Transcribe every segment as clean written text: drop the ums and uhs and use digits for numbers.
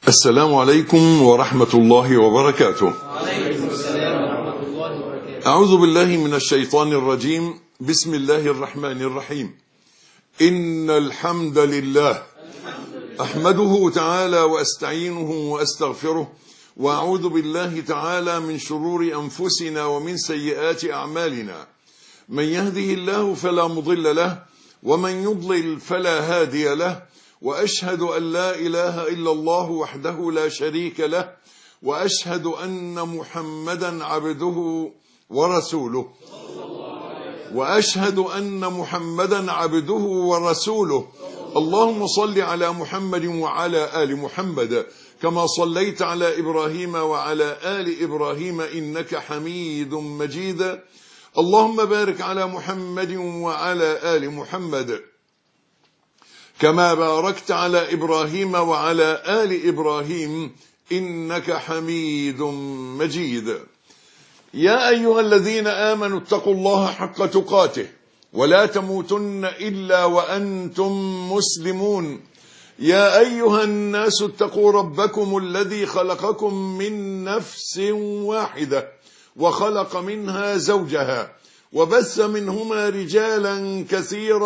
السلام عليكم ورحمة الله وبركاته. وعليكم السلام ورحمة الله وبركاته. أعوذ بالله من الشيطان الرجيم. بسم الله الرحمن الرحيم. إن الحمد لله أحمده تعالى وأستعينه وأستغفره، وأعوذ بالله تعالى من شرور أنفسنا ومن سيئات أعمالنا. من يهده الله فلا مضل له، ومن يضلل فلا هادي له، وأشهد أن لا إله إلا الله وحده لا شريك له، وأشهد أن محمدا عبده ورسوله اللهم صل على محمد وعلى آل محمد كما صليت على إبراهيم وعلى آل إبراهيم إنك حميد مجيد. اللهم بارك على محمد وعلى آل محمد كما باركت على إبراهيم وعلى آل إبراهيم إنك حميد مجيد. يا أيها الذين آمنوا اتقوا الله حق تقاته ولا تموتن إلا وأنتم مسلمون. يا أيها الناس اتقوا ربكم الذي خلقكم من نفس واحدة وخلق منها زوجها وبث منهما رجالا كثيرا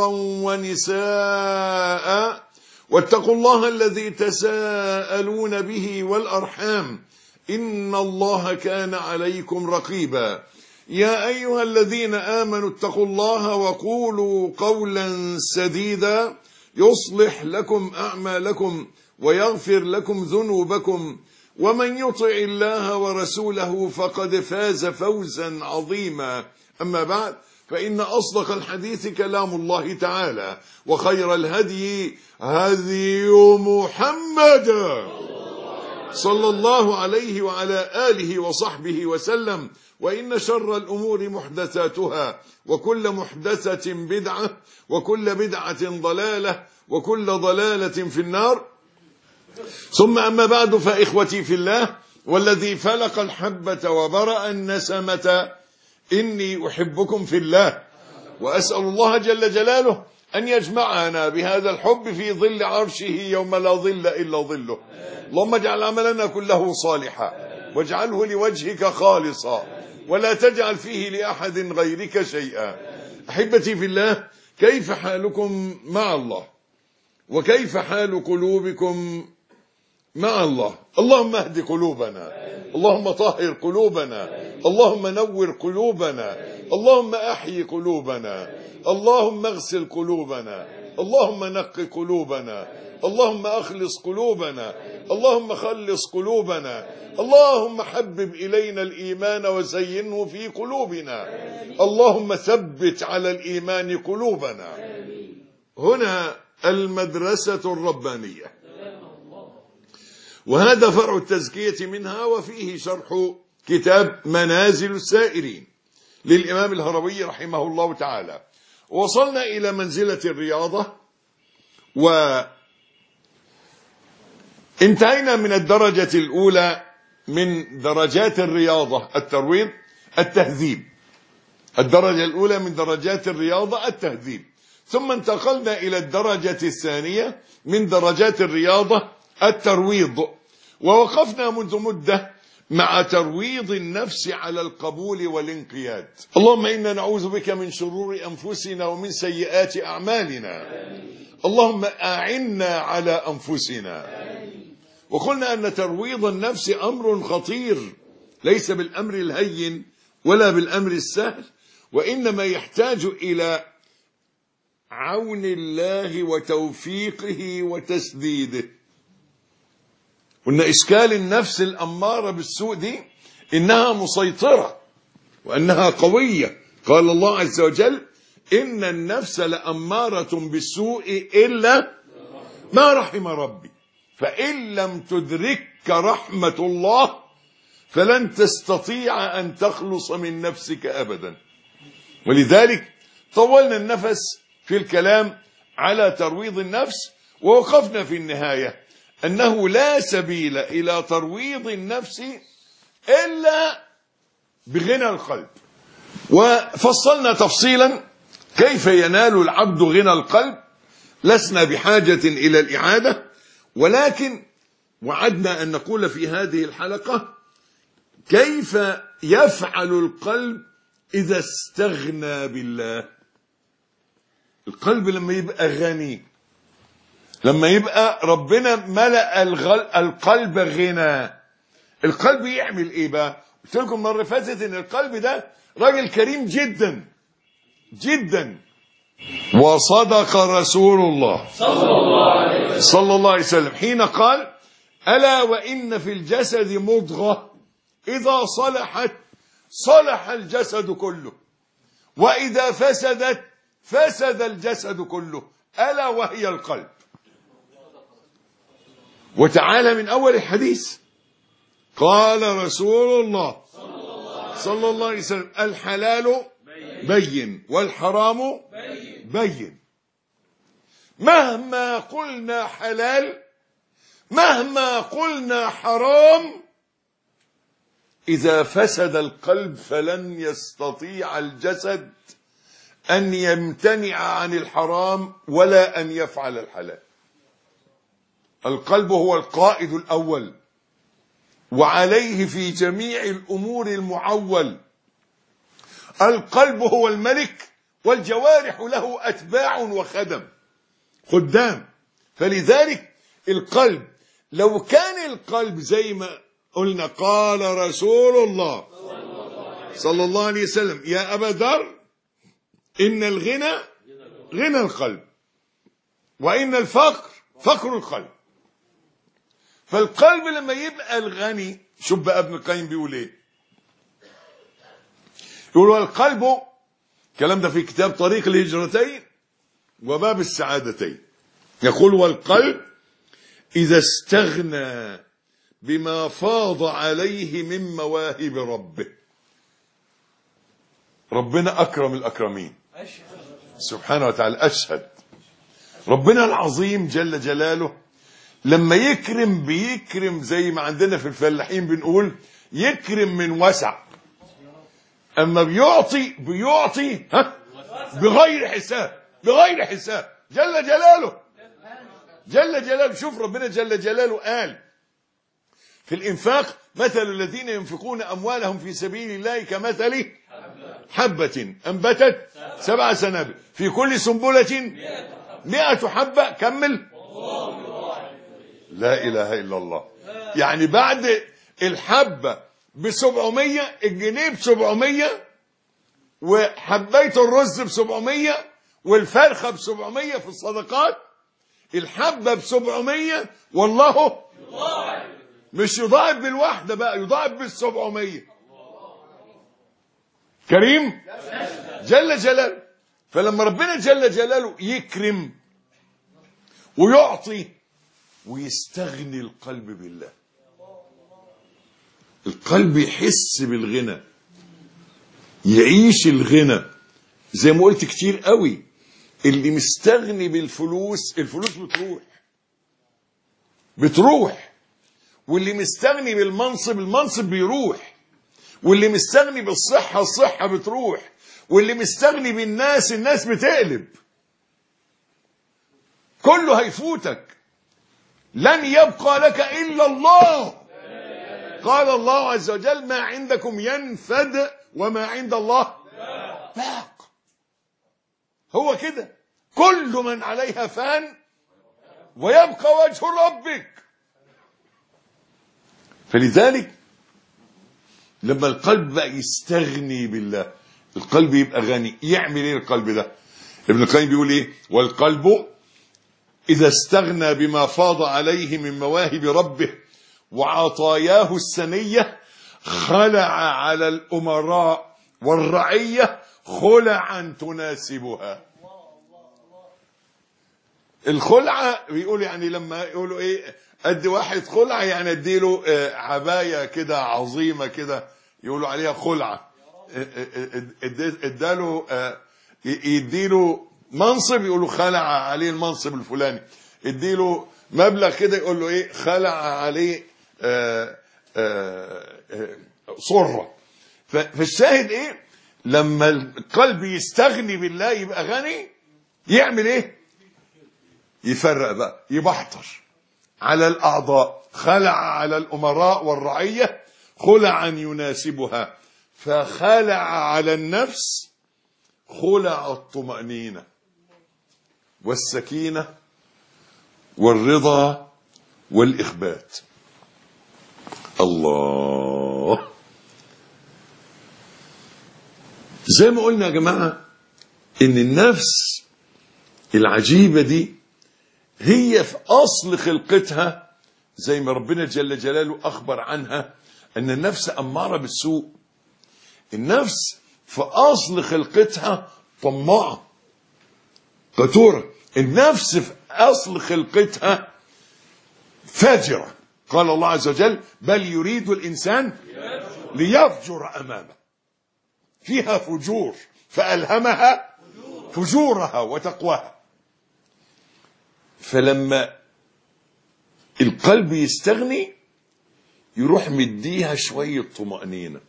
ونساء، واتقوا الله الذي تساءلون به والأرحام إن الله كان عليكم رقيبا. يا أيها الذين آمنوا اتقوا الله وقولوا قولا سديدا يصلح لكم أعمالكم ويغفر لكم ذنوبكم، ومن يطع الله ورسوله فقد فاز فوزا عظيما. أما بعد، فإن أصدق الحديث كلام الله تعالى، وخير الهدي هدي محمد صلى الله عليه وعلى آله وصحبه وسلم، وإن شر الأمور محدثاتها، وكل محدثة بدعة، وكل بدعة ضلالة، وكل ضلالة في النار. ثم أما بعد، فإخوتي في الله، والذي فلق الحبة وبرأ النسمة إني أحبكم في الله، وأسأل الله جل جلاله أن يجمعنا بهذا الحب في ظل عرشه يوم لا ظل إلا ظله. اللهم اجعل عملنا كله صالحا، واجعله لوجهك خالصا، ولا تجعل فيه لأحد غيرك شيئا. أحبتي في الله، كيف حالكم مع الله؟ وكيف حال قلوبكم مع الله؟ اللهم اهد قلوبنا، اللهم طهر قلوبنا، اللهم نور قلوبنا، اللهم أحيي قلوبنا، اللهم اغسل قلوبنا، اللهم نق قلوبنا، اللهم أخلص قلوبنا، اللهم خلص قلوبنا، اللهم حبب إلينا الإيمان وزينه في قلوبنا، اللهم ثبت على الإيمان قلوبنا. هنا المدرسة الربانية، وهذا فرع التزكية منها، وفيه شرح كتاب منازل السائرين للإمام الهروي رحمه الله تعالى. وصلنا إلى منزلة الرياضة، وانتهينا من الدرجة الأولى من درجات الرياضة الترويض التهذيب. الدرجة الأولى من درجات الرياضة التهذيب، ثم انتقلنا إلى الدرجة الثانية من درجات الرياضة الترويض، ووقفنا منذ مدة مع ترويض النفس على القبول والانقياد. اللهم إنا نعوذ بك من شرور أنفسنا ومن سيئات أعمالنا. اللهم أعنا على أنفسنا. وقلنا أن ترويض النفس أمر خطير، ليس بالأمر الهين ولا بالأمر السهل، وإنما يحتاج إلى عون الله وتوفيقه وتسديده. قلنا إشكال النفس الأمارة بالسوء دي إنها مسيطرة وأنها قوية. قال الله عز وجل: إن النفس لأمارة بالسوء إلا ما رحم ربي، فإن لم تدرك رحمة الله فلن تستطيع أن تخلص من نفسك أبدا. ولذلك طولنا النفس في الكلام على ترويض النفس، ووقفنا في النهاية أنه لا سبيل إلى ترويض النفس إلا بغنى القلب. وفصلنا تفصيلا كيف ينال العبد غنى القلب. لسنا بحاجة إلى الإعادة، ولكن وعدنا أن نقول في هذه الحلقة كيف يفعل القلب إذا استغنى بالله. القلب لما يبقى غني، لما يبقى ربنا ملأ القلب غنى، القلب يعمل ايه بقى؟ قلت لكم مرة فاتت ان القلب ده راجل كريم جدا جدا. وصدق رسول الله صلى الله عليه وسلم حين قال: ألا وإن في الجسد مضغة إذا صلحت صلح الجسد كله، وإذا فسدت فسد الجسد كله، ألا وهي القلب. وتعالى من أول الحديث قال رسول الله صلى الله عليه وسلم: الحلال بين والحرام بين. مهما قلنا حلال، مهما قلنا حرام، إذا فسد القلب فلن يستطيع الجسد أن يمتنع عن الحرام ولا أن يفعل الحلال. القلب هو القائد الأول، وعليه في جميع الأمور المعول. القلب هو الملك، والجوارح له أتباع وخدم خدام. فلذلك القلب، لو كان القلب زي ما قلنا قال رسول الله صلى الله عليه وسلم: يا أبا ذر إن الغنى غنى القلب، وإن الفقر فقر القلب. فالقلب لما يبقى الغني، شوف بقى ابن القيم بيقول ايه، يقول: القلب، الكلام ده في كتاب طريق الهجرتين وباب السعادتين، يقول: والقلب إذا استغنى بما فاض عليه من مواهب ربه. ربنا أكرم الأكرمين سبحانه وتعالى. أشهد ربنا العظيم جل جلاله لما يكرم بيكرم زي ما عندنا في الفلاحين بنقول يكرم من وسع. أما بيعطي بغير حساب، بغير حساب، جل جلاله جل جلاله. شوف ربنا جل جلاله قال في الإنفاق: مثل الذين ينفقون أموالهم في سبيل الله كمثل حبة أنبتت 7 سنابل في كل سنبلة 100 حبة. كمل. لا إله إلا الله. يعني بعد الحبة ب700، الجنيه ب700، وحبيت الرز ب700، والفرخة ب700 في الصدقات، الحبة ب700، والله مش يضاعف بالواحدة بقى، يضاعف بال700. كريم جل جلاله. فلما ربنا جل جلاله يكرم ويعطي ويستغني القلب بالله، القلب يحس بالغنى، يعيش الغنى. زي ما قلت كتير قوي، اللي مستغني بالفلوس، الفلوس بتروح، واللي مستغني بالمنصب، المنصب بيروح، واللي مستغني بالصحة، الصحة بتروح، واللي مستغني بالناس، الناس بتقلب. كله هيفوتك، لن يبقى لك إلا الله. قال الله عز وجل: ما عندكم ينفد وما عند الله باق. هو كده، كل من عليها فان ويبقى وجه ربك. فلذلك لما القلب بقى يستغني بالله، القلب يبقى غني، يعمل ايه القلب ده؟ ابن القيم بيقول ايه: والقلب إذا استغنى بما فاض عليه من مواهب ربه وعطاياه السنية، خلع على الأمراء والرعية خلعا تناسبها. الخلعة بيقول يعني لما يقولوا ايه ادي واحد خلعة، يعني اديله عباية كده عظيمة كده يقولوا عليها خلعة. اداله يديله منصب يقولوا خلع عليه المنصب الفلاني، اديله مبلغ كده يقول له ايه خلع عليه صرة. فالشاهد ايه؟ لما القلب يستغني بالله يبقى غني، يعمل ايه؟ يفرق بقى، يبحتر على الأعضاء. خلع على الأمراء والرعية خلعا يناسبها، فخلع على النفس خلع الطمأنينة والسكينة والرضا والإخبات. الله. زي ما قلنا يا جماعة إن النفس العجيبة دي هي في أصل خلقتها، زي ما ربنا جل جلاله أخبر عنها أن النفس أمارة بالسوء. النفس في أصل خلقتها طماعة قتورة. النفس في أصل خلقتها فاجرة. قال الله عز وجل: بل يريد الإنسان ليفجر أمامه. فيها فجور فألهمها فجورها وتقواها. فلما القلب يستغني يروح مديها شوية طمأنينة.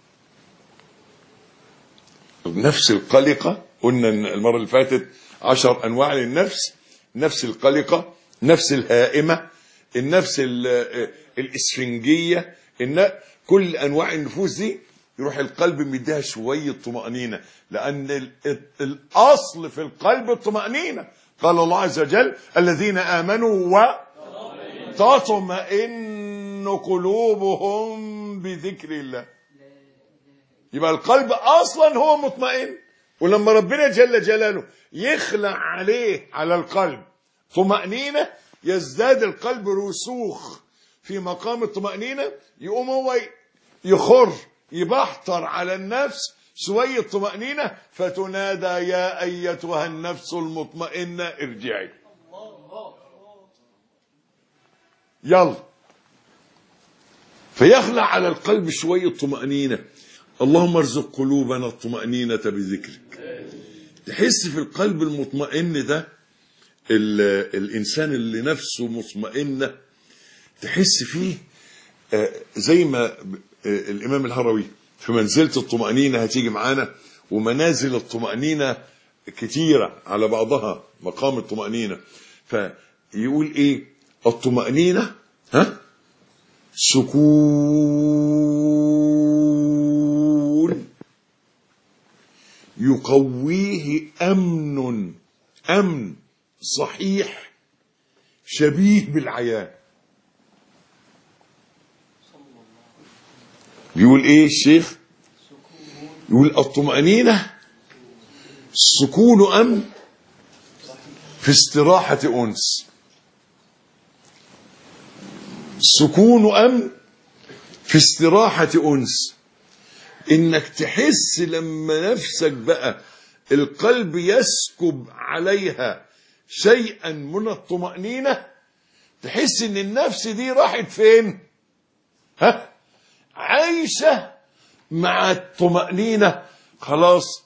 النفس القلقة قلنا المرة اللي فاتت 10 أنواع للنفس: النفس القلقة، النفس الهائمة، النفس الإسفنجية، كل أنواع النفوس دي يروح القلب مديها شوية طمأنينة، لأن الأصل في القلب الطمأنينة. قال الله عز وجل: الذين آمنوا وتطمئن قلوبهم بذكر الله. يبقى القلب أصلا هو مطمئن، ولما ربنا جل جلاله يخلع على القلب طمأنينة يزداد القلب رسوخ في مقام الطمأنينة، يقوم هو يخر يبحتر على النفس شوية طمأنينة، فتنادى: يا أيتها النفس المطمئنة ارجعي. يلا. فيخلع على القلب شوية طمأنينة. اللهم ارزق قلوبنا الطمأنينة بذكرك. تحس في القلب المطمئن ده، الإنسان اللي نفسه مطمئنة، تحس فيه زي ما الإمام الهروي في منزلة الطمأنينة هتيجي معانا، ومنازل الطمأنينة كتيرة على بعضها مقام الطمأنينة. فيقول إيه؟ الطمأنينة سكون يقويه أمن صحيح شبيه بالعيان. يقول ايه الشيخ؟ يقول الطمأنينة سكون أمن في استراحة أنس. سكون أمن في استراحة أنس. إنك تحس لما نفسك بقى القلب يسكب عليها شيئا من الطمأنينة، تحس إن النفس دي راحت فين؟ عايشة مع الطمأنينة، خلاص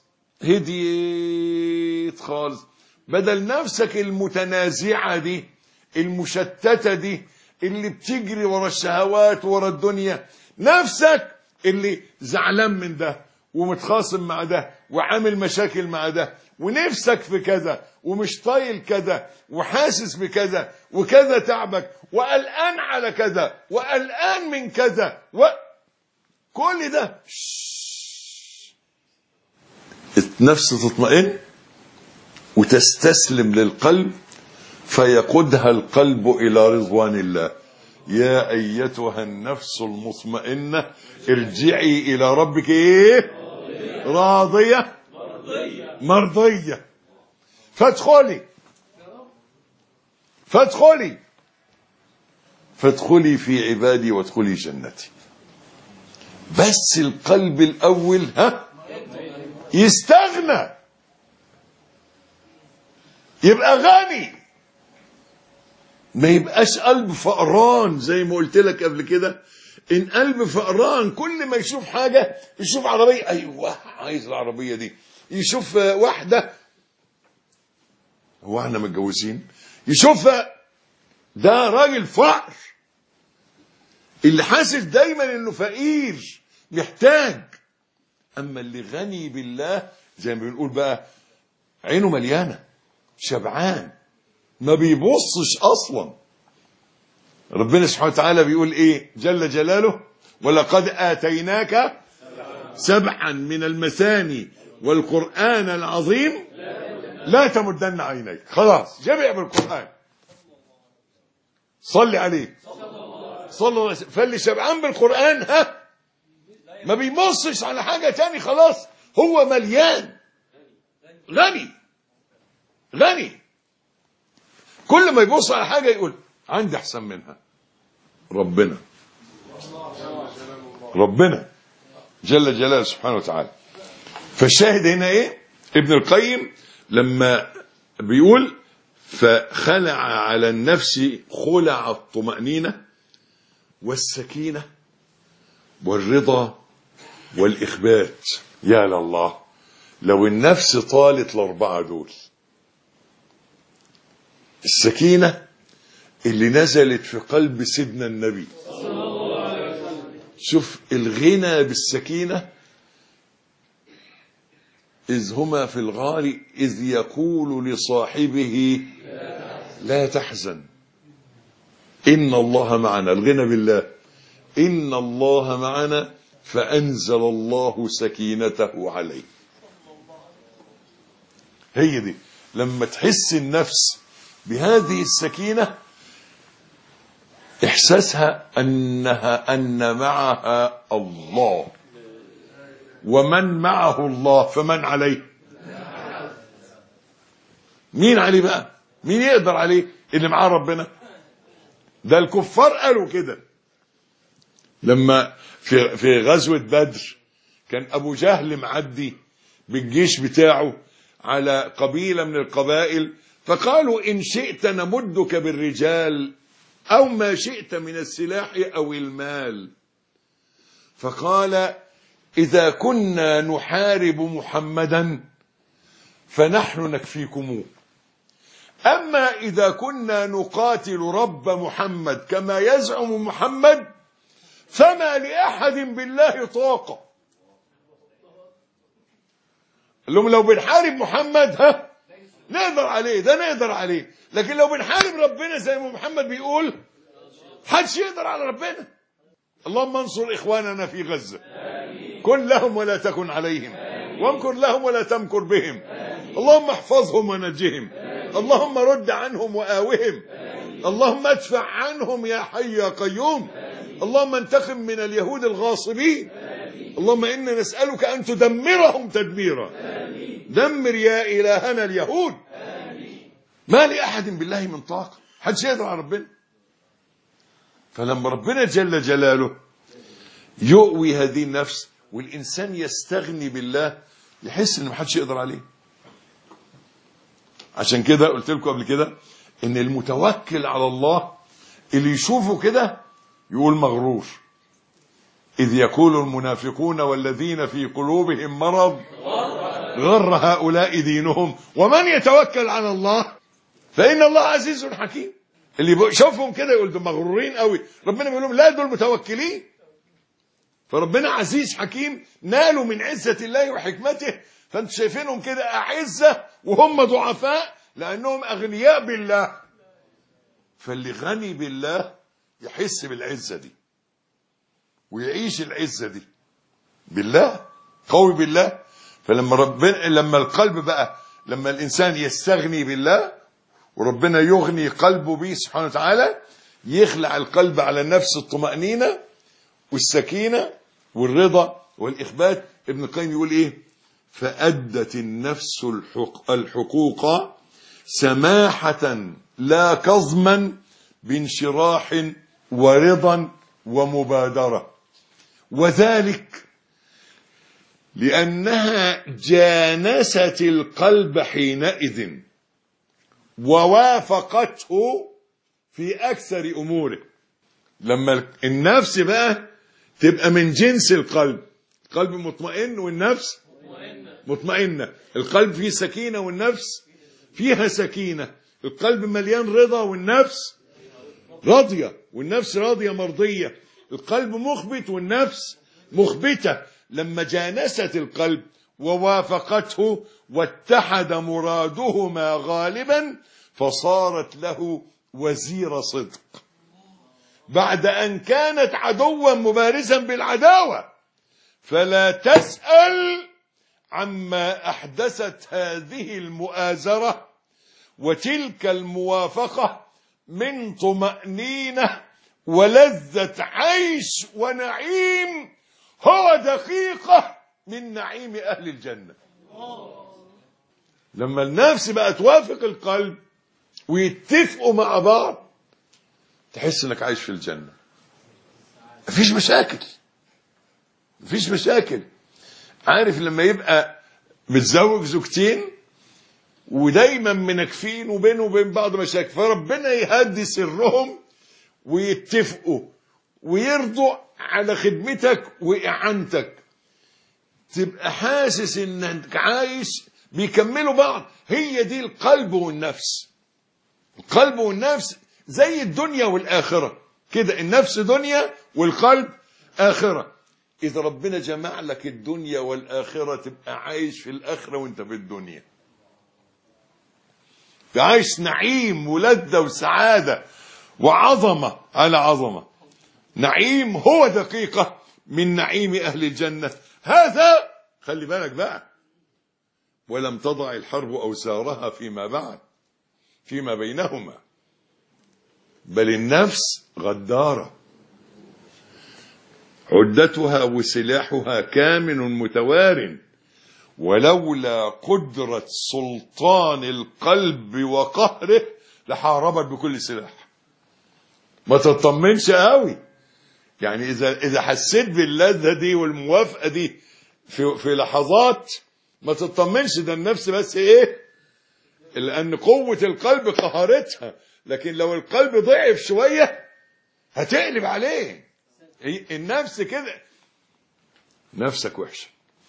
هديت خالص. بدل نفسك المتنازعة دي المشتتة دي اللي بتجري ورا الشهوات ورا الدنيا، نفسك اللي زعلان من ده ومتخاصم مع ده وعامل مشاكل مع ده ونفسك في كذا ومش طايل كذا وحاسس بكذا وكذا تعبك وقلقان على كذا وقلقان من كذا كل ده النفس تطمئن وتستسلم للقلب فيقودها القلب إلى رضوان الله. يا أيتها النفس المطمئنة ارجعي إلى ربك إيه؟ راضية مرضية فادخلي في عبادي وادخلي جنتي. بس القلب الأول يستغنى، يبقى غني، ما يبقاش قلب فقران. زي ما قلت لك قبل كده، ان قلب فقران كل ما يشوف حاجة، يشوف عربية، ايوه عايز العربية دي، يشوف واحدة، هو احنا متجوزين، يشوفها، ده راجل فقر. اللي حاسس دايما انه فقير محتاج. اما اللي غني بالله زي ما بنقول بقى عينه مليانة، شبعان، ما بيبصش اصلا. ربنا سبحانه وتعالى بيقول ايه جل جلاله؟ ولقد آتيناك 7 من المثاني والقرآن العظيم لا تمدن عينيك. خلاص جمع بالقرآن. صلي عليه صلى الله عليه وسلم. فاللي شبعان بالقرآن ما بيبصش على حاجة تاني، خلاص هو مليان غني. كل ما يبص على حاجة يقول عندي احسن منها. ربنا جل جلاله سبحانه وتعالى. فالشاهد هنا ايه؟ ابن القيم لما بيقول فخلع على النفس خلع الطمأنينة والسكينة والرضا والإخبات. يا لله، لو النفس طالت ال4 دول، السكينة اللي نزلت في قلب سيدنا النبي، شوف الغنى بالسكينة. إذ هما في الغار إذ يقول لصاحبه لا تحزن إن الله معنا. الغنى بالله، إن الله معنا فأنزل الله سكينته عليه. هي دي لما تحس النفس بهذه السكينة، إحساسها أن معها الله، ومن معه الله فمن عليه؟ مين عليه بقى؟ مين يقدر عليه؟ اللي معاه ربنا. ده الكفار قالوا كده لما في غزوة بدر كان أبو جهل معدي بالجيش بتاعه على قبيلة من القبائل، فقالوا إن شئت نمدك بالرجال أو ما شئت من السلاح أو المال. فقال إذا كنا نحارب محمدا فنحن نكفيكموه، أما إذا كنا نقاتل رب محمد كما يزعم محمد فما لأحد بالله طاقة. لهم لو بنحارب محمد نقدر عليه، ده نقدر عليه، لكن لو بنحارب ربنا زي ما محمد بيقول محدش يقدر على ربنا. اللهم انصر إخواننا في غزة، كن لهم ولا تكن عليهم، وامكر لهم ولا تمكر بهم، اللهم احفظهم ونجهم، اللهم رد عنهم وآوهم، اللهم ادفع عنهم يا حي يا قيوم، اللهم انتقم من اليهود الغاصبين، اللهم إنا نسألك أن تدمرهم تدميرا، دمر يا إلهنا اليهود. ما لأحد بالله من طاقة، حدش يقدر على ربنا. فلما ربنا جل جلاله يؤوي هذه النفس والإنسان يستغني بالله، يحس إن محدش يقدر عليه. عشان كده قلت لكم قبل كده إن المتوكل على الله اللي يشوفه كده يقول مغرور. إذ يقول المنافقون والذين في قلوبهم مرض غر هؤلاء دينهم ومن يتوكل على الله فإن الله عزيز حكيم. اللي يشوفهم كده يقول دول مغرورين قوي، ربنا بيقول لهم لا دول متوكلين. فربنا عزيز حكيم، نالوا من عزة الله وحكمته، فانتم شايفينهم كده أعزة وهم ضعفاء لأنهم أغنياء بالله. فاللي غني بالله يحس بالعزة دي ويعيش العزة دي بالله، قوي بالله. فلما لما القلب بقى، لما الإنسان يستغني بالله وربنا يغني قلبه به سبحانه وتعالى، يخلع القلب على النفس الطمأنينة والسكينة والرضا والإخبات. ابن القيم يقول إيه؟ فأدت النفس الحقوق سماحة لا كظما بانشراح ورضا ومبادرة، وذلك لأنها جانست القلب حينئذ ووافقته في أكثر أموره. لما النفس بقى تبقى من جنس القلب مطمئن والنفس مطمئنة، القلب فيه سكينة والنفس فيها سكينة، القلب مليان رضا والنفس راضية، والنفس راضية مرضية، القلب مخبت والنفس مخبتة. لما جانست القلب ووافقته واتحد مرادهما غالبا فصارت له وزير صدق. بعد أن كانت عدوا مبارزا بالعداوة، فلا تسأل عما أحدثت هذه المؤازرة وتلك الموافقة من طمأنينة ولذة عيش ونعيم هو دقيقة من نعيم أهل الجنة. لما النفس بقى توافق القلب ويتفقوا مع بعض تحس انك عايش في الجنة. مفيش مشاكل. عارف لما يبقى متزوج زوجتين ودايما منكفين وبينه وبين بعض مشاكل، فربنا يهدي سرهم ويتفقوا ويرضوا على خدمتك وإعانتك، تبقى حاسس انك عايش، بيكملوا بعض. هي دي القلب والنفس. القلب والنفس زي الدنيا والآخرة كده، النفس دنيا والقلب آخرة. إذا ربنا جمع لك الدنيا والآخرة تبقى عايش في الآخرة وانت في الدنيا، عايش نعيم ولذة وسعادة وعظمة على عظمة. نعيم هو دقيقة من نعيم أهل الجنة. هذا خلي بالك بقى، ولم تضع الحرب أوسارها فيما بعد فيما بينهما، بل النفس غدارة، عدتها وسلاحها كامن متوار، ولولا قدرة سلطان القلب وقهره لحاربت بكل سلاح. ما تطمنش قوي، يعني إذا حسيت باللذة دي والموافقة دي في لحظات ما تطمنش، ده النفس بس إيه، لأن قوة القلب قهرتها. لكن لو القلب ضعف شوية هتقلب عليه. النفس كده، نفسك وحشة،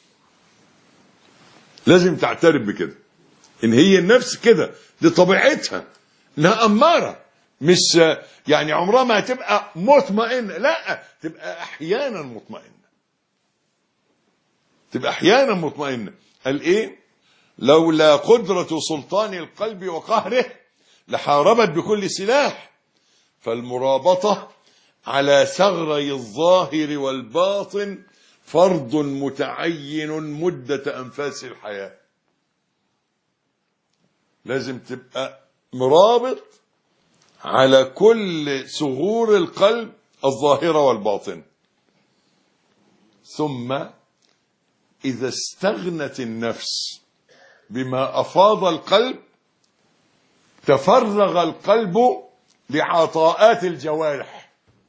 لازم تعترف بكده، إن هي النفس كده، دي طبيعتها، إنها أمارة، مش يعني عمرها ما هتبقى مطمئنة، لا، تبقى أحيانا مطمئنة. قال إيه؟ لولا قدرة سلطان القلب وقهره لحاربت بكل سلاح، فالمرابطة على ثغري الظاهر والباطن فرض متعين مدة أنفاس الحياة. لازم تبقى مرابط على كل ثغور القلب الظاهرة والباطن. ثم إذا استغنت النفس بما أفاض القلب تفرغ القلب لعطاءات الجوارح.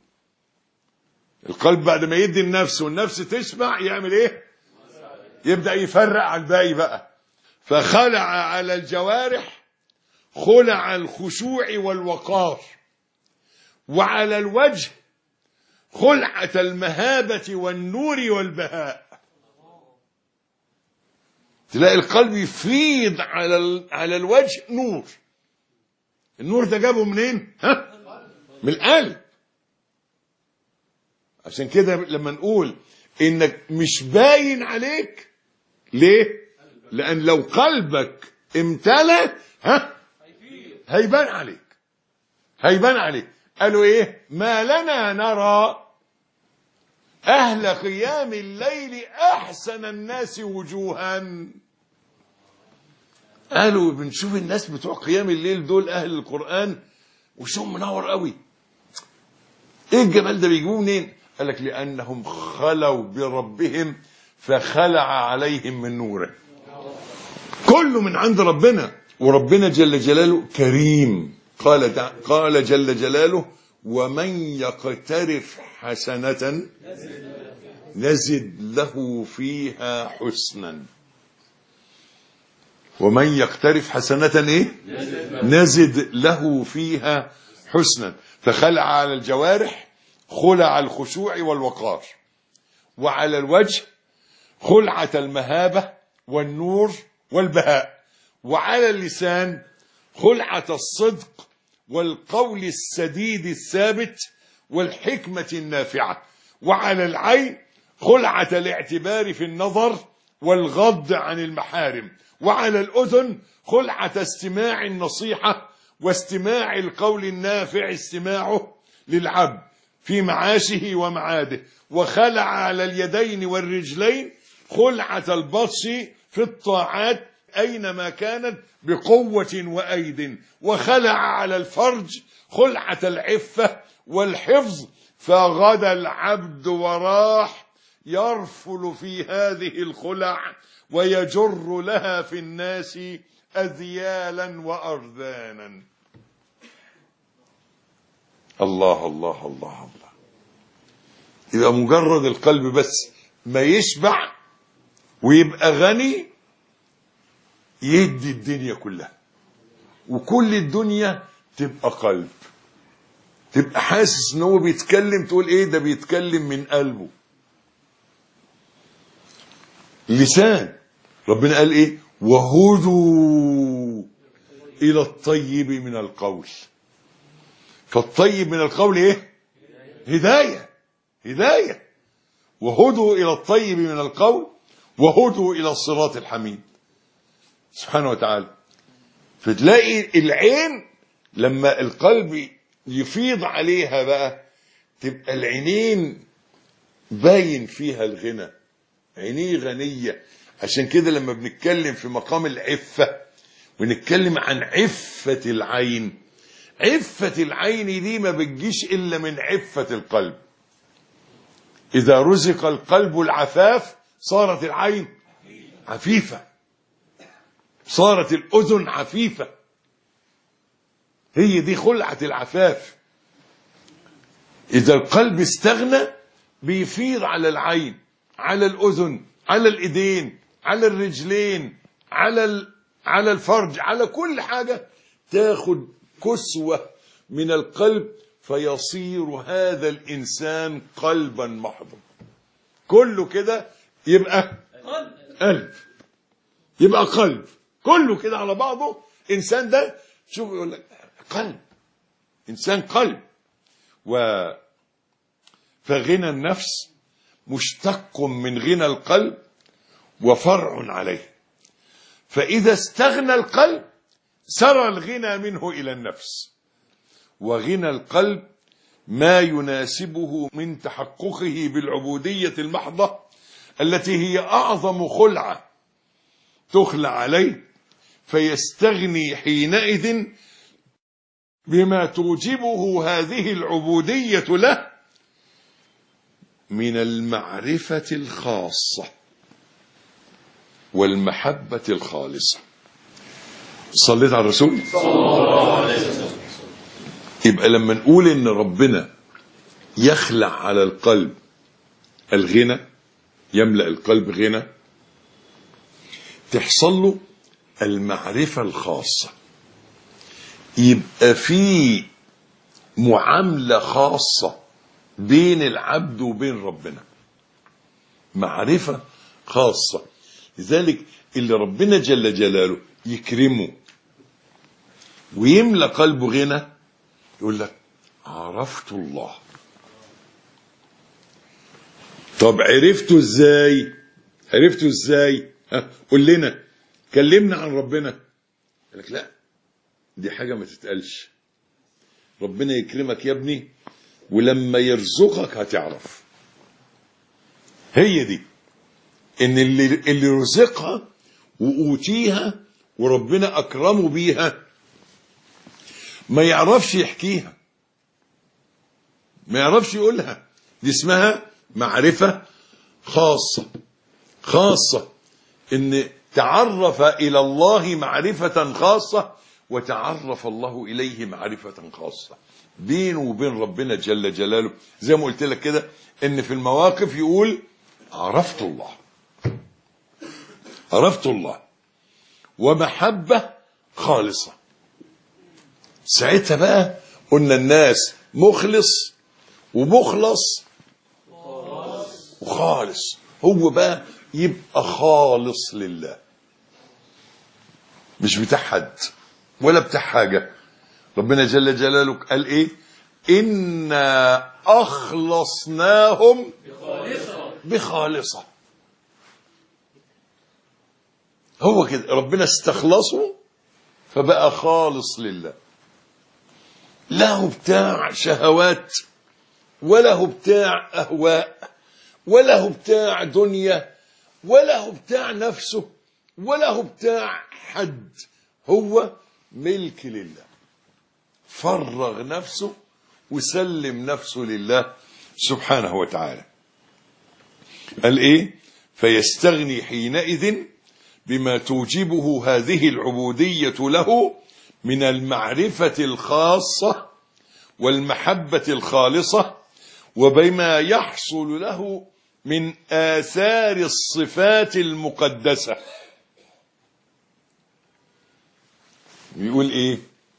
القلب بعد ما يدي النفس والنفس تشبع يعمل ايه؟ يبدأ يفرق على الباقي بقى. فخلع على الجوارح خلع الخشوع والوقار، وعلى الوجه خلعة المهابة والنور والبهاء. تلاقي القلب يفيض على الوجه نور. النور ده جابه منين؟ من القلب. عشان كده لما نقول انك مش باين عليك، ليه؟ لان لو قلبك امتلأ هيبان عليك. قالوا ايه؟ ما لنا نرى اهل قيام الليل احسن الناس وجوها. قالوا بنشوف الناس بتوع قيام الليل دول اهل القرآن وشهم منور قوي. ايه الجمال ده بيجيبوه منين؟ قال لك لانهم خلوا بربهم فخلع عليهم من نوره. كله من عند ربنا، وربنا جل جلاله كريم. قال جل جلاله ومن يقترف حسنة نزد له فيها حسنا. ومن يقترف حسنة ايه؟ نزد له فيها حسنا. فخلع على الجوارح خلع الخشوع والوقار، وعلى الوجه خلعة المهابة والنور والبهاء، وعلى اللسان خلعة الصدق والقول السديد الثابت والحكمة النافعة، وعلى العين خلعة الاعتبار في النظر والغض عن المحارم، وعلى الأذن خلعة استماع النصيحة واستماع القول النافع استماعه للعبد. في معاشه ومعاده، وخلع على اليدين والرجلين خلعة البطش في الطاعات أينما كانت بقوة وأيد، وخلع على الفرج خلعة العفة والحفظ، فغدا العبد وراح يرفل في هذه الخلع ويجر لها في الناس أذيالا وأرذانا. الله الله الله الله. يبقى مجرد القلب بس ما يشبع ويبقى غني يدي الدنيا كلها، وكل الدنيا تبقى قلب، تبقى حاسس ان هو بيتكلم، تقول ايه ده بيتكلم من قلبه. لسان ربنا قال ايه؟ وهدوا الى الطيب من القول. فالطيب من القول ايه؟ هداية. هداية. وهدوا الى الطيب من القول وهدوا الى الصراط الحميد سبحانه وتعالى. فتلاقي العين لما القلب يفيض عليها بقى تبقى العينين باين فيها الغنى، عينيه غنية. عشان كده لما بنتكلم في مقام العفة ونتكلم عن عفة العين، عفة العين دي ما بتجيش إلا من عفة القلب. إذا رزق القلب العفاف صارت العين عفيفة، صارت الأذن عفيفة. هي دي خلعة العفاف. إذا القلب استغنى بيفيض على العين، على الأذن، على الإيدين، على الرجلين، على الفرج، على كل حاجة تاخد كسوة من القلب، فيصير هذا الإنسان قلبا محضا. كله كده يبقى قلب، يبقى قلب كله كده على بعضه. إنسان ده شوف يقول لك قلب، إنسان قلب. فغنى النفس مشتق من غنى القلب وفرع عليه، فإذا استغنى القلب سرى الغنى منه إلى النفس. وغنى القلب ما يناسبه من تحققه بالعبودية المحضة التي هي أعظم خلعة تخلع عليه، فيستغني حينئذ بما توجبه هذه العبودية له من المعرفة الخاصة والمحبة الخالصة. صليت على الرسول صلى الله عليه وسلم. يبقى لما نقول ان ربنا يخلع على القلب الغنى، يملأ القلب غنى، تحصل له المعرفة الخاصة، يبقى في معاملة خاصة بين العبد وبين ربنا، معرفة خاصة. لذلك اللي ربنا جل جلاله يكرمه ويملأ قلبه غنى يقول لك عرفت الله. طب عرفته ازاي؟ عرفته ازاي؟ قول لنا، كلمنا عن ربنا. يقول لك لا دي حاجة ما تتقالش. ربنا يكرمك يا ابني ولما يرزقك هتعرف. هي دي ان اللي رزقها وأوتيها وربنا أكرمه بيها ما يعرفش يحكيها، ما يعرفش يقولها. دي اسمها معرفة خاصة. خاصة ان تعرف إلى الله معرفة خاصة وتعرف الله إليه معرفة خاصة بينه وبين ربنا جل جلاله. زي ما قلت لك كده ان في المواقف يقول عرفت الله، عرفت الله، ومحبة خالصة. ساعتها بقى قلنا الناس مخلص ومخلص وخالص. هو بقى يبقى خالص لله، مش بتاع حد ولا بتاع حاجة. ربنا جل جلاله قال ايه؟ إنا أخلصناهم بخالصة. هو كده ربنا استخلصه فبقى خالص لله. له بتاع شهوات ولا هو بتاع أهواء، ولا هو بتاع دنيا، ولا هو بتاع نفسه، ولا هو بتاع حد، هو ملك لله. فرغ نفسه وسلم نفسه لله سبحانه وتعالى. قال ايه؟ فيستغني حينئذ بما توجبه هذه العبودية له من المعرفة الخاصة والمحبة الخالصة، وبما يحصل له من آثار الصفات المقدسة. بيقول ايه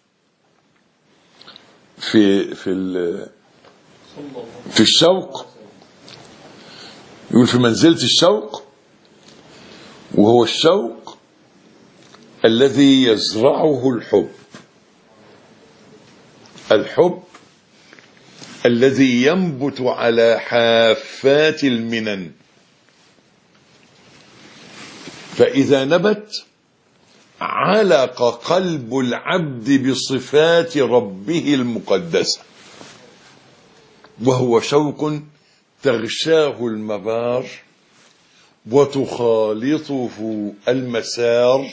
في الشوق؟ يقول في منزلة الشوق، وهو الشوق الذي يزرعه الحب، الحب الذي ينبت على حافات المنن، فإذا نبت علق قلب العبد بصفات ربه المقدسة، وهو شوق تغشاه المبار وتخالطه المسار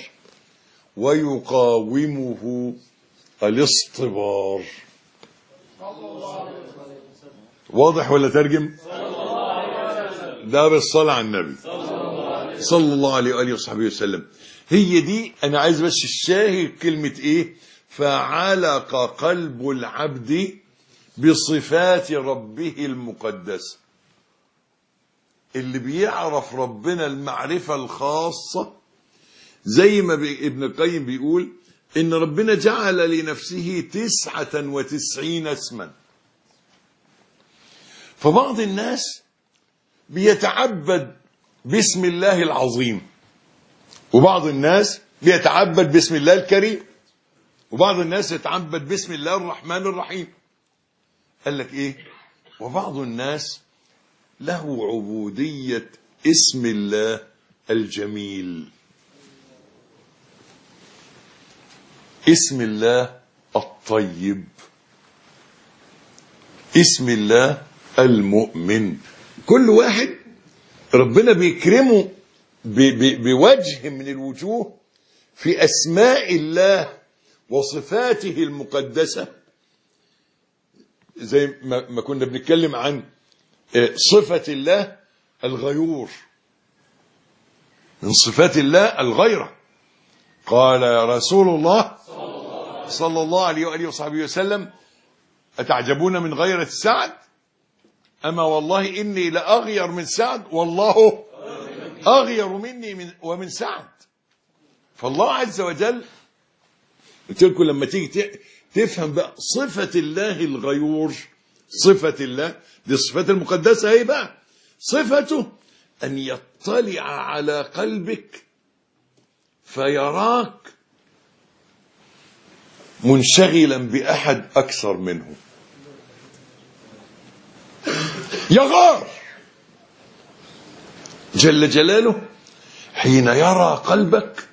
ويقاومه الاصطبار. واضح ولا ترجم؟ ده بالصلاة على النبي صلى الله عليه وآله وصحبه وسلم. هي دي أنا عايز بس الشاهد كلمة إيه؟ فعلق قلب العبد بصفات ربه المقدسة. اللي بيعرف ربنا المعرفة الخاصة، زي ما ابن القيم بيقول إن ربنا جعل لنفسه 99 اسما. فبعض الناس بيتعبد باسم الله العظيم، وبعض الناس بيتعبد باسم الله الكريم، وبعض الناس يتعبد باسم الله الرحمن الرحيم. قال لك ايه؟ وبعض الناس له عبودية اسم الله الجميل، اسم الله الطيب، اسم الله المؤمن. كل واحد ربنا بيكرمه بوجه من الوجوه في أسماء الله وصفاته المقدسة. زي ما كنا بنتكلم عن صفة الله الغيور، من صفات الله الغيرة. قال رسول الله صلى الله عليه وآله وصحبه وسلم: أتعجبون من غيرة سعد؟ أما والله إني لأغير من سعد، والله أغير مني ومن سعد. فالله عز وجل، قلت لكم لما تيجي تفهم بقى صفة الله الغيور، صفة الله دي الصفات المقدسة. هي بقى صفته أن يطلع على قلبك فيراك منشغلا بأحد أكثر منه، يغار جل جلاله حين يرى قلبك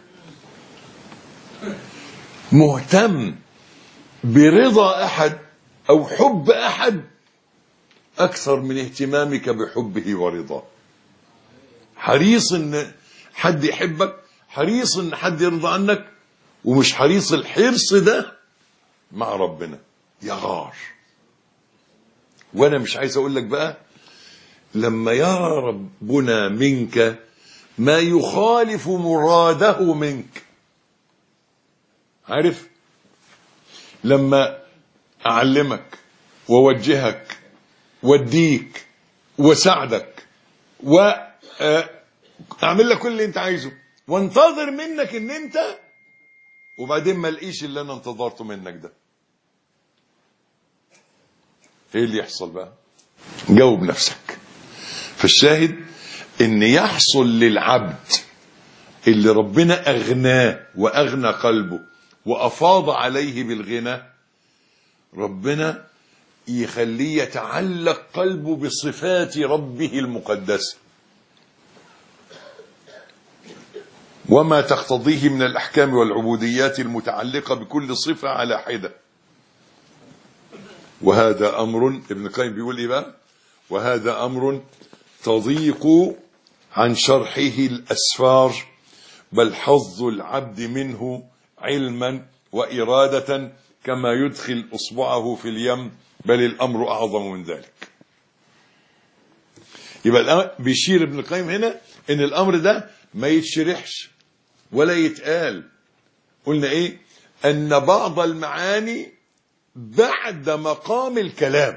مهتم برضا أحد أو حب أحد أكثر من اهتمامك بحبه ورضاه. حريص إن حد يحبك، حريص إن حد يرضى عنك، ومش حريص الحرص ده مع ربنا، يغار. وأنا مش عايز أقول لك بقى لما يرى ربنا منك ما يخالف مراده منك. عارف لما أعلمك ووجهك واديك وساعدك وأعمل لك كل اللي انت عايزه وانتظر منك ان انت، وبعدين ما لقيش اللي انا انتظرته منك ده، ايه اللي يحصل بقى؟ جاوب نفسك. فالشاهد ان يحصل للعبد اللي ربنا اغناه واغنى قلبه وافاض عليه بالغنى، ربنا يخليه يتعلق قلبه بصفات ربه المقدسة وما تقتضيه من الأحكام والعبوديات المتعلقة بكل صفة على حدة. وهذا أمر، ابن القيم بيقول إيه بقى؟ وهذا أمر تضيق عن شرحه الأسفار، بل حظ العبد منه علما وإرادة كما يدخل أصبعه في اليم، بل الأمر أعظم من ذلك. يبقى بيشير ابن القيم هنا إن الأمر ده ما يتشرحش ولا يتقال. قلنا إيه؟ أن بعض المعاني بعد مقام الكلام.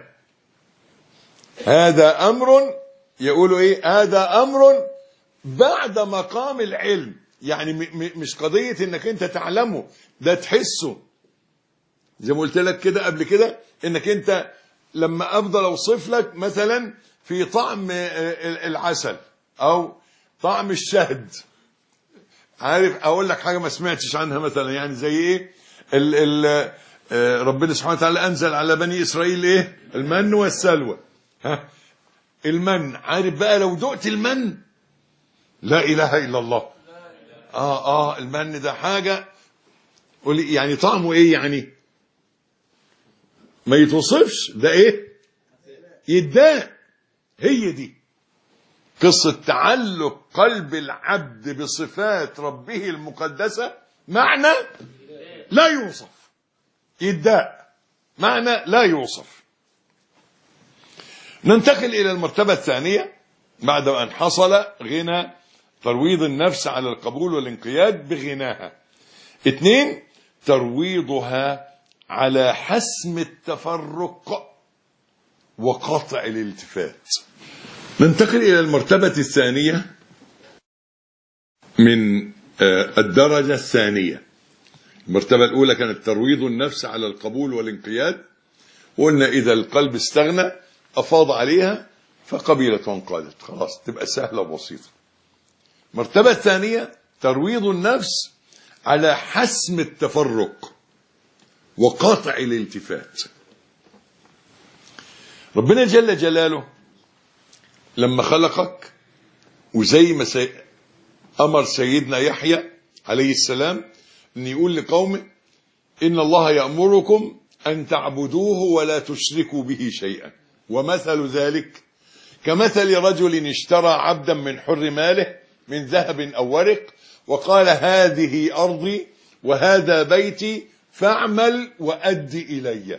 هذا أمر، يقولوا إيه؟ هذا أمر بعد مقام العلم. يعني مش قضية إنك أنت تعلمه، ده تحسه. زي ما قلت لك كده قبل كده، إنك أنت لما أفضل أوصف لك مثلا في طعم العسل أو طعم الشهد، عارف أقول لك حاجة ما سمعتش عنها مثلا، يعني زي إيه؟ ربنا سبحانه وتعالى أنزل على بني إسرائيل إيه؟ المن والسلوى. ها، المن، عارف بقى لو دقت المن، لا إله إلا الله. المن ده حاجة، قولي يعني طعمه إيه؟ يعني ما يتوصفش، ده إيه؟ يداء. هي دي قصة تعلق قلب العبد بصفات ربه المقدسة، معنى لا يوصف. يداء معنى لا يوصف. ننتقل إلى المرتبة الثانية بعد أن حصل غنى ترويض النفس على القبول والانقياد بغناها. 2، ترويضها على حسم التفرق وقطع الالتفات. ننتقل إلى المرتبة الثانية من الدرجة الثانية. المرتبة الأولى كانت ترويض النفس على القبول والانقياد، وقلنا إذا القلب استغنى أفاض عليها فقبلت وانقادت، خلاص تبقى سهلة وبسيطة. المرتبة الثانية ترويض النفس على حسم التفرق وقطع الالتفات. ربنا جل جلاله لما خلقك، وزي ما أمر سيدنا يحيى عليه السلام أن يقول لقومه إن الله يأمركم أن تعبدوه ولا تشركوا به شيئا، ومثل ذلك كمثل رجل اشترى عبدا من حر ماله من ذهب أو ورق، وقال هذه أرضي وهذا بيتي فاعمل وأد إلي.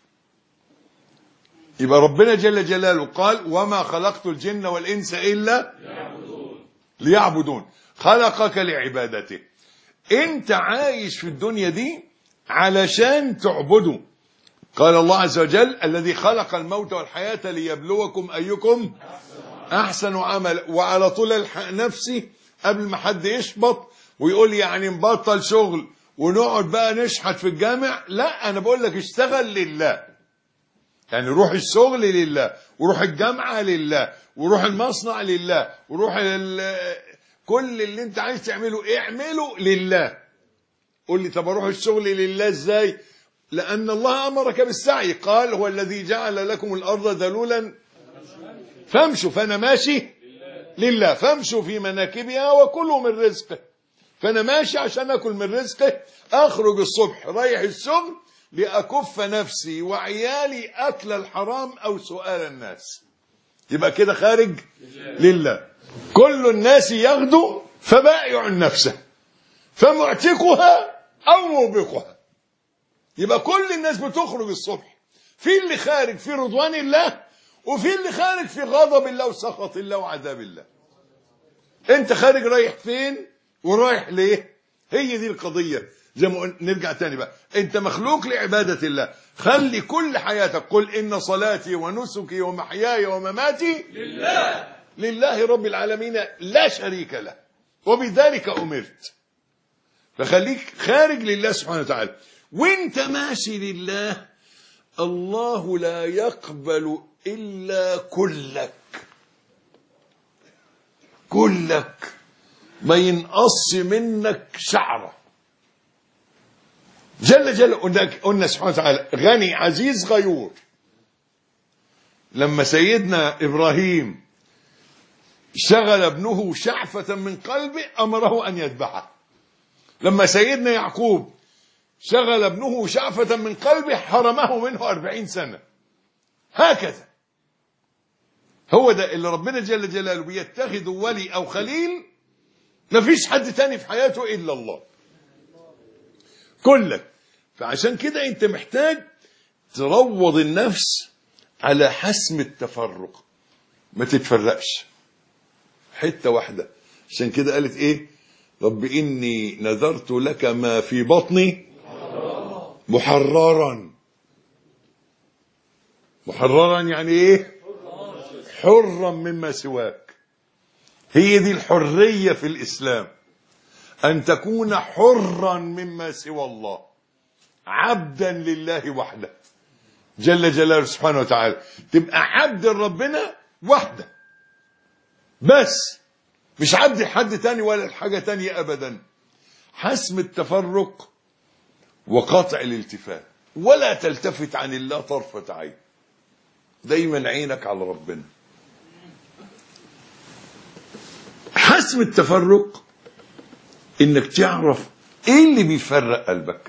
يبقى ربنا جل جلاله قال وما خلقت الجن والإنس إلا ليعبدون. خلقك لعبادته. انت عايش في الدنيا دي علشان تعبده. قال الله عز وجل الذي خلق الموت والحياة ليبلوكم أيكم أحسن عمل. وعلى طول الحق نفسي قبل ما حد يشبط ويقول يعني نبطل شغل ونقعد بقى نشحت في الجامع، لا، أنا بقول لك اشتغل لله. يعني روح الشغل لله، وروح الجامعة لله، وروح المصنع لله، وروح كل اللي انت عايز تعمله اعمله لله. قول لي طب اروح الشغل لله ازاي؟ لأن الله أمرك بالسعي. قال هو الذي جعل لكم الأرض ذلولا فامشوا، فأنا ماشي لله، فامشوا في مناكبها وكلوا من رزقه. فأنا ماشي عشان أكل من رزقه. أخرج الصبح رايح الشغل لأكف نفسي وعيالي أكل الحرام أو سؤال الناس، يبقى كده خارج لله. كل الناس يغدو فبائع نفسه فمعتقها أو موبقها. يبقى كل الناس بتخرج الصبح، في اللي خارج في رضوان الله، وفي اللي خارج في غضب الله وسخط الله وعذاب الله. انت خارج رايح فين ورايح ليه؟ هي دي القضية. زي ما نرجع تاني بقى، انت مخلوق لعبادة الله. خلي كل حياتك قل إن صلاتي ونسكي ومحياي ومماتي لله رب العالمين لا شريك له وبذلك أمرت. فخليك خارج لله سبحانه وتعالى. وانت ماشي لله، الله لا يقبل إلا كلك ما ينقص منك شعرة. جل قلنا سبحانه وتعالى غني عزيز غيور. لما سيدنا إبراهيم شغل ابنه شعفة من قلبه أمره أن يذبحه. لما سيدنا يعقوب شغل ابنه شعفة من قلبه حرمه منه 40 سنة. هكذا. هو ده اللي ربنا جل جلاله بيتخذ ولي أو خليل. مفيش حد تاني في حياته إلا الله كلك. فعشان كده انت محتاج تروض النفس على حسم التفرق، ما تتفرقش حتة واحدة. عشان كده قالت ايه؟ رب إني نذرت لك ما في بطني محررا. محررا يعني ايه؟ حرا مما سواك. هي دي الحرية في الإسلام، أن تكون حرا مما سوى الله، عبدا لله وحده جل جلاله سبحانه وتعالى. تبقى عبد ربنا وحده بس، مش عبد لحد تاني ولا لحاجة تانية أبدا. حسم التفرق وقطع الالتفات، ولا تلتفت عن الله طرفة عين، دايما عينك على ربنا. حسم التفرق انك تعرف ايه اللي بيفرق قلبك.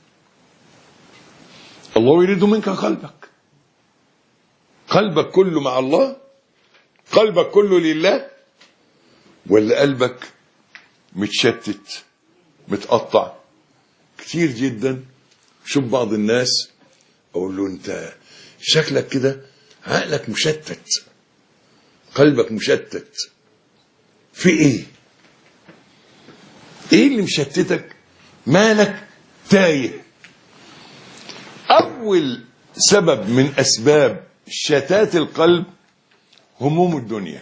الله يريد منك قلبك، قلبك كله مع الله، قلبك كله لله، ولا قلبك متشتت متقطع. كتير جدا شوف بعض الناس اقول له انت شكلك كده عقلك مشتت، قلبك مشتت، في ايه؟ ايه اللي مشتتك؟ مالك تايه؟ اول سبب من اسباب شتات القلب هموم الدنيا،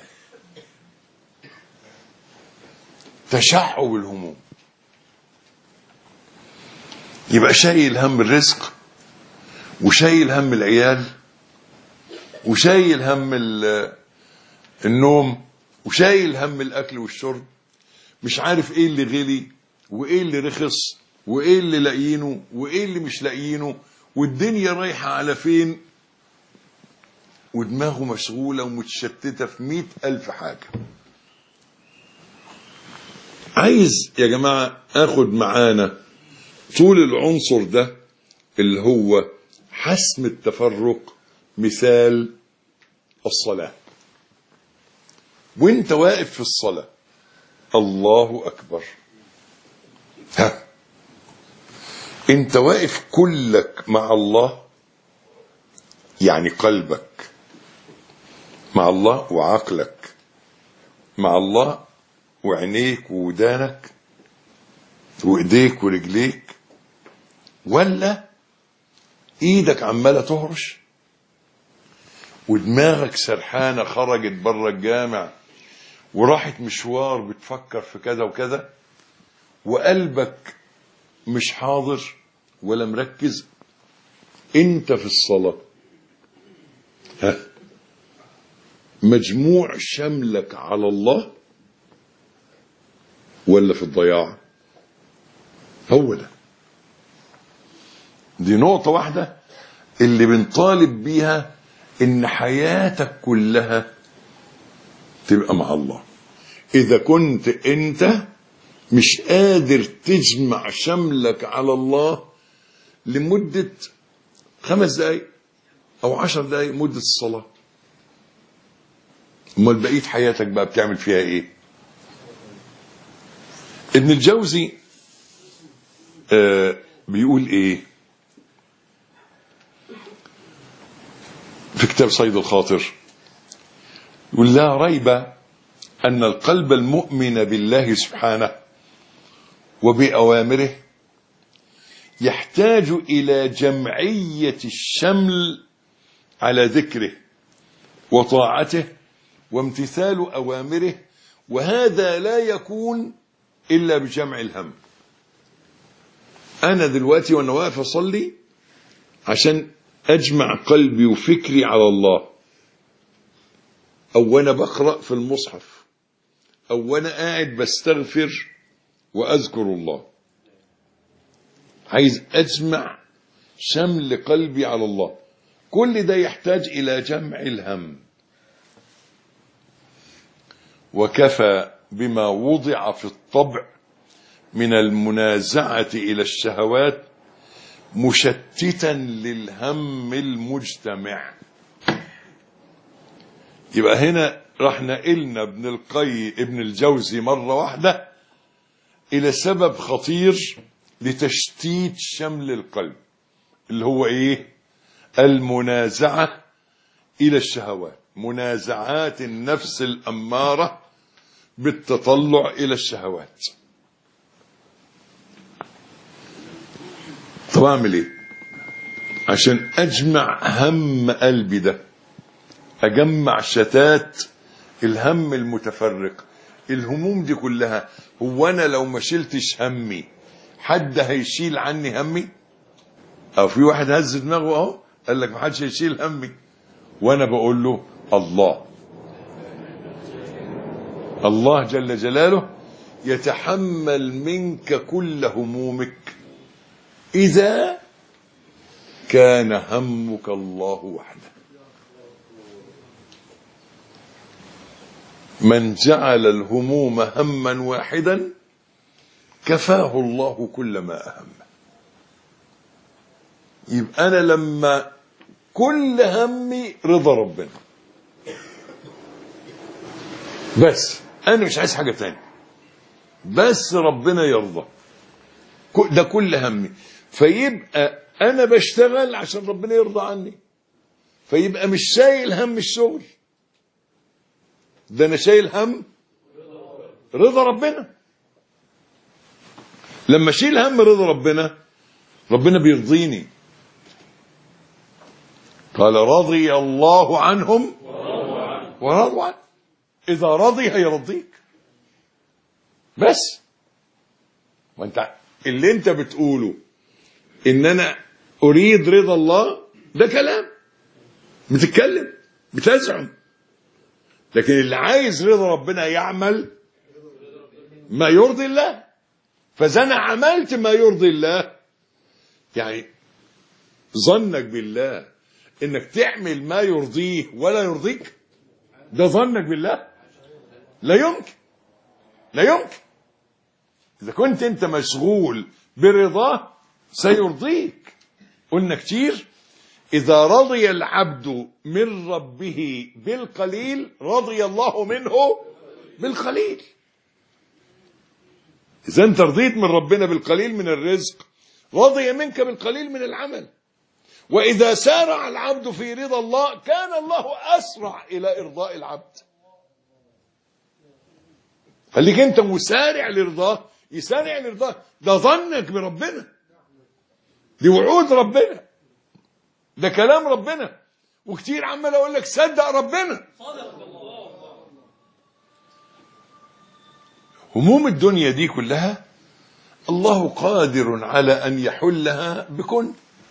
تشعب الهموم. يبقى شايل هم الرزق، وشايل هم العيال، وشايل هم النوم، وشايل هم الاكل والشرب، مش عارف ايه اللي غلي وايه اللي رخص وايه اللي لاقيينه وايه اللي مش لاقيينه، والدنيا رايحة على فين، ودماغه مشغولة ومتشتتة في 100,000 حاجة. عايز يا جماعة اخد معانا طول العنصر ده اللي هو حسم التفرق. مثال الصلاة، وانت واقف في الصلاة الله أكبر، ها انت واقف كلك مع الله، يعني قلبك مع الله وعقلك مع الله، وعينيك وودانك وايديك ورجليك، ولا ايدك عمالة تهرش ودماغك سرحانة خرجت بره الجامع وراحت مشوار بتفكر في كذا وكذا، وقلبك مش حاضر ولا مركز. انت في الصلاة ها مجموع شملك على الله ولا في الضياع؟ هو ده، دي نقطة واحدة اللي بنطالب بيها ان حياتك كلها تبقى مع الله. اذا كنت انت مش قادر تجمع شملك على الله لمدة 5 دقايق او 10 دقايق مدة الصلاة، امال بقية حياتك بقى بتعمل فيها ايه؟ ابن الجوزي بيقول ايه في كتاب صيد الخاطر؟ يقول لا ريب أن القلب المؤمن بالله سبحانه وبأوامره يحتاج إلى جمعية الشمل على ذكره وطاعته وامتثال أوامره، وهذا لا يكون إلا بجمع الهم. أنا دلوقتي وأنا واقف أصلي عشان أجمع قلبي وفكري على الله، أو وأنا بقرأ في المصحف، أو وأنا قاعد بستغفر وأذكر الله، عايز أجمع شمل قلبي على الله. كل ده يحتاج إلى جمع الهم. وكفى بما وضع في الطبع من المنازعة إلى الشهوات مشتتا للهم المجتمع. يبقى هنا راح نقلنا ابن الجوزي مرة واحدة إلى سبب خطير لتشتيت شمل القلب، اللي هو إيه؟ المنازعة إلى الشهوات، منازعات النفس الأمارة بالتطلع إلى الشهوات. طب أعمل إيه عشان أجمع هم قلبي ده، أجمع شتات الهم المتفرق، الهموم دي كلها؟ هو أنا لو ما شلتش همي حد هيشيل عني همي؟ أو في واحد هز دماغه أهو قال لك ما حدش هيشيل همي، وأنا بقول له الله جل جلاله يتحمل منك كل همومك إذا كان همك الله وحده. من جعل الهموم هما واحدا كفاه الله كل ما أهمه. يبقى أنا لما كل همي رضا ربنا بس، أنا مش عايز حاجة تانية، بس ربنا يرضى، ده كل همي. فيبقى أنا بشتغل عشان ربنا يرضى عني، فيبقى مش شايل هم الشغل، ده أنا شايل هم رضا ربنا. لما شيل هم رضا ربنا، ربنا بيرضيني. قال رضي الله عنهم ورضوا عنه. إذا رضي هيرضيك بس. وانت اللي انت بتقوله ان انا اريد رضا الله ده كلام، بتتكلم بتزعم، لكن اللي عايز رضا ربنا يعمل ما يرضي الله. فاذا انا عملت ما يرضي الله، يعني ظنك بالله انك تعمل ما يرضيه ولا يرضيك، ده ظنك بالله؟ لا يمكن، لا يمكن. إذا كنت أنت مشغول برضاه سيرضيك. قلنا كتير إذا رضي العبد من ربه بالقليل رضي الله منه بالقليل. إذا أنت رضيت من ربنا بالقليل من الرزق رضي منك بالقليل من العمل. وإذا سارع العبد في رضا الله كان الله أسرع إلى إرضاء العبد. خليك أنت مسارع لرضاه، يسارع لرضاه، ده ظنك بربنا، دي وعود ربنا، ده كلام ربنا. وكتير عمال أقول لك صدق ربنا. هموم الدنيا دي كلها الله قادر على أن يحلها بكن.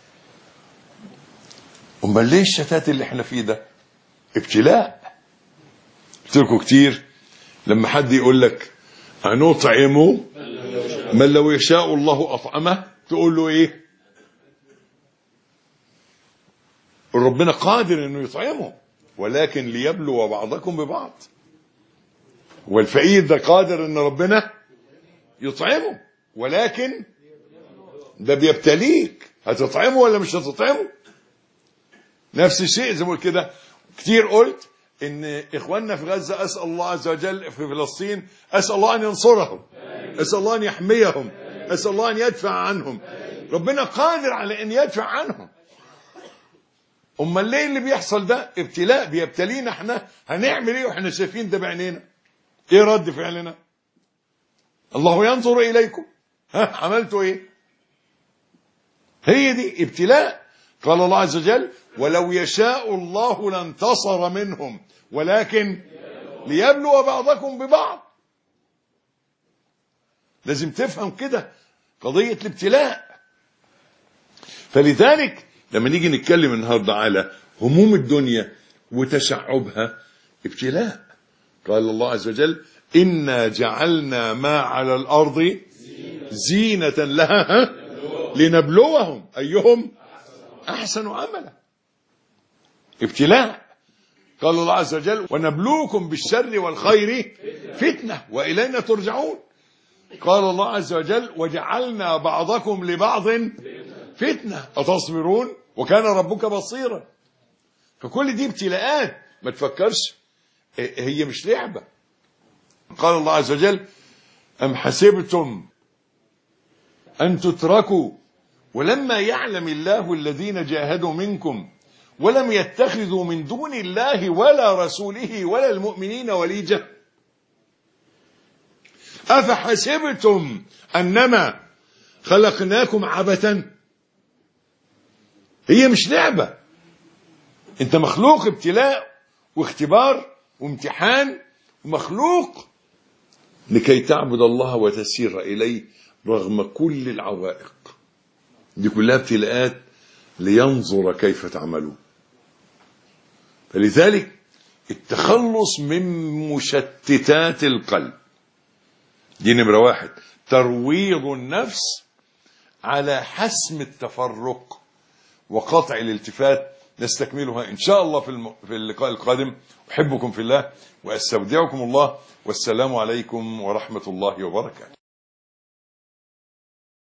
أمال ليه الشتات اللي احنا فيه ده؟ ابتلاء. قلت لكم كتير لما حد يقول لك هنطعمه من لو يشاء الله أطعمه، تقول له ايه؟ ربنا قادر انه يطعمه ولكن ليبلو بعضكم ببعض. والفقير ده قادر ان ربنا يطعمه ولكن ده بيبتليك، هتطعمه ولا مش هتطعمه؟ نفس الشيء زي ما قلت كده كتير، قلت ان اخواننا في غزة اسال الله عز وجل، في فلسطين اسال الله ان ينصرهم، اسال الله ان يحميهم، اسال الله ان يدفع عنهم. ربنا قادر على ان يدفع عنهم. امال ليه اللي بيحصل ده؟ ابتلاء، بيبتلينا احنا. هنعمل ايه واحنا شايفين ده بعينينا؟ ايه رد فعلنا؟ الله ينظر اليكم، عملتوا ايه؟ هي دي ابتلاء. قال الله عز وجل ولو يشاء الله لانتصر منهم ولكن ليبلو بعضكم ببعض. لازم تفهم كده قضية الابتلاء. فلذلك لما نيجي نتكلم النهاردة على هموم الدنيا وتشعبها، ابتلاء. قال الله عز وجل إنا جعلنا ما على الأرض زينة لها لنبلوهم أيهم أحسن عملا. ابتلاء. قال الله عز وجل ونبلوكم بالشر والخير فتنة وإلينا ترجعون. قال الله عز وجل وجعلنا بعضكم لبعض فتنة أتصبرون وكان ربك بصيرا. فكل دي ابتلاءات. ما تفكرش هي مش لعبة. قال الله عز وجل: أم حسبتم أن تتركوا ولما يعلم الله الذين جاهدوا منكم ولم يتخذوا من دون الله ولا رسوله ولا المؤمنين وليجة. أفحسبتم أنما خلقناكم عبثا. هي مش لعبة، انت مخلوق ابتلاء واختبار وامتحان، ومخلوق لكي تعبد الله وتسير إليه رغم كل العوائق دي. كلها ابتلاءات لينظر كيف تعملون. فلذلك التخلص من مشتتات القلب دي نمرة 1. ترويض النفس على حسم التفرق وقطع الالتفات. نستكملها إن شاء الله في اللقاء القادم. أحبكم في الله وأستودعكم الله، والسلام عليكم ورحمة الله وبركاته.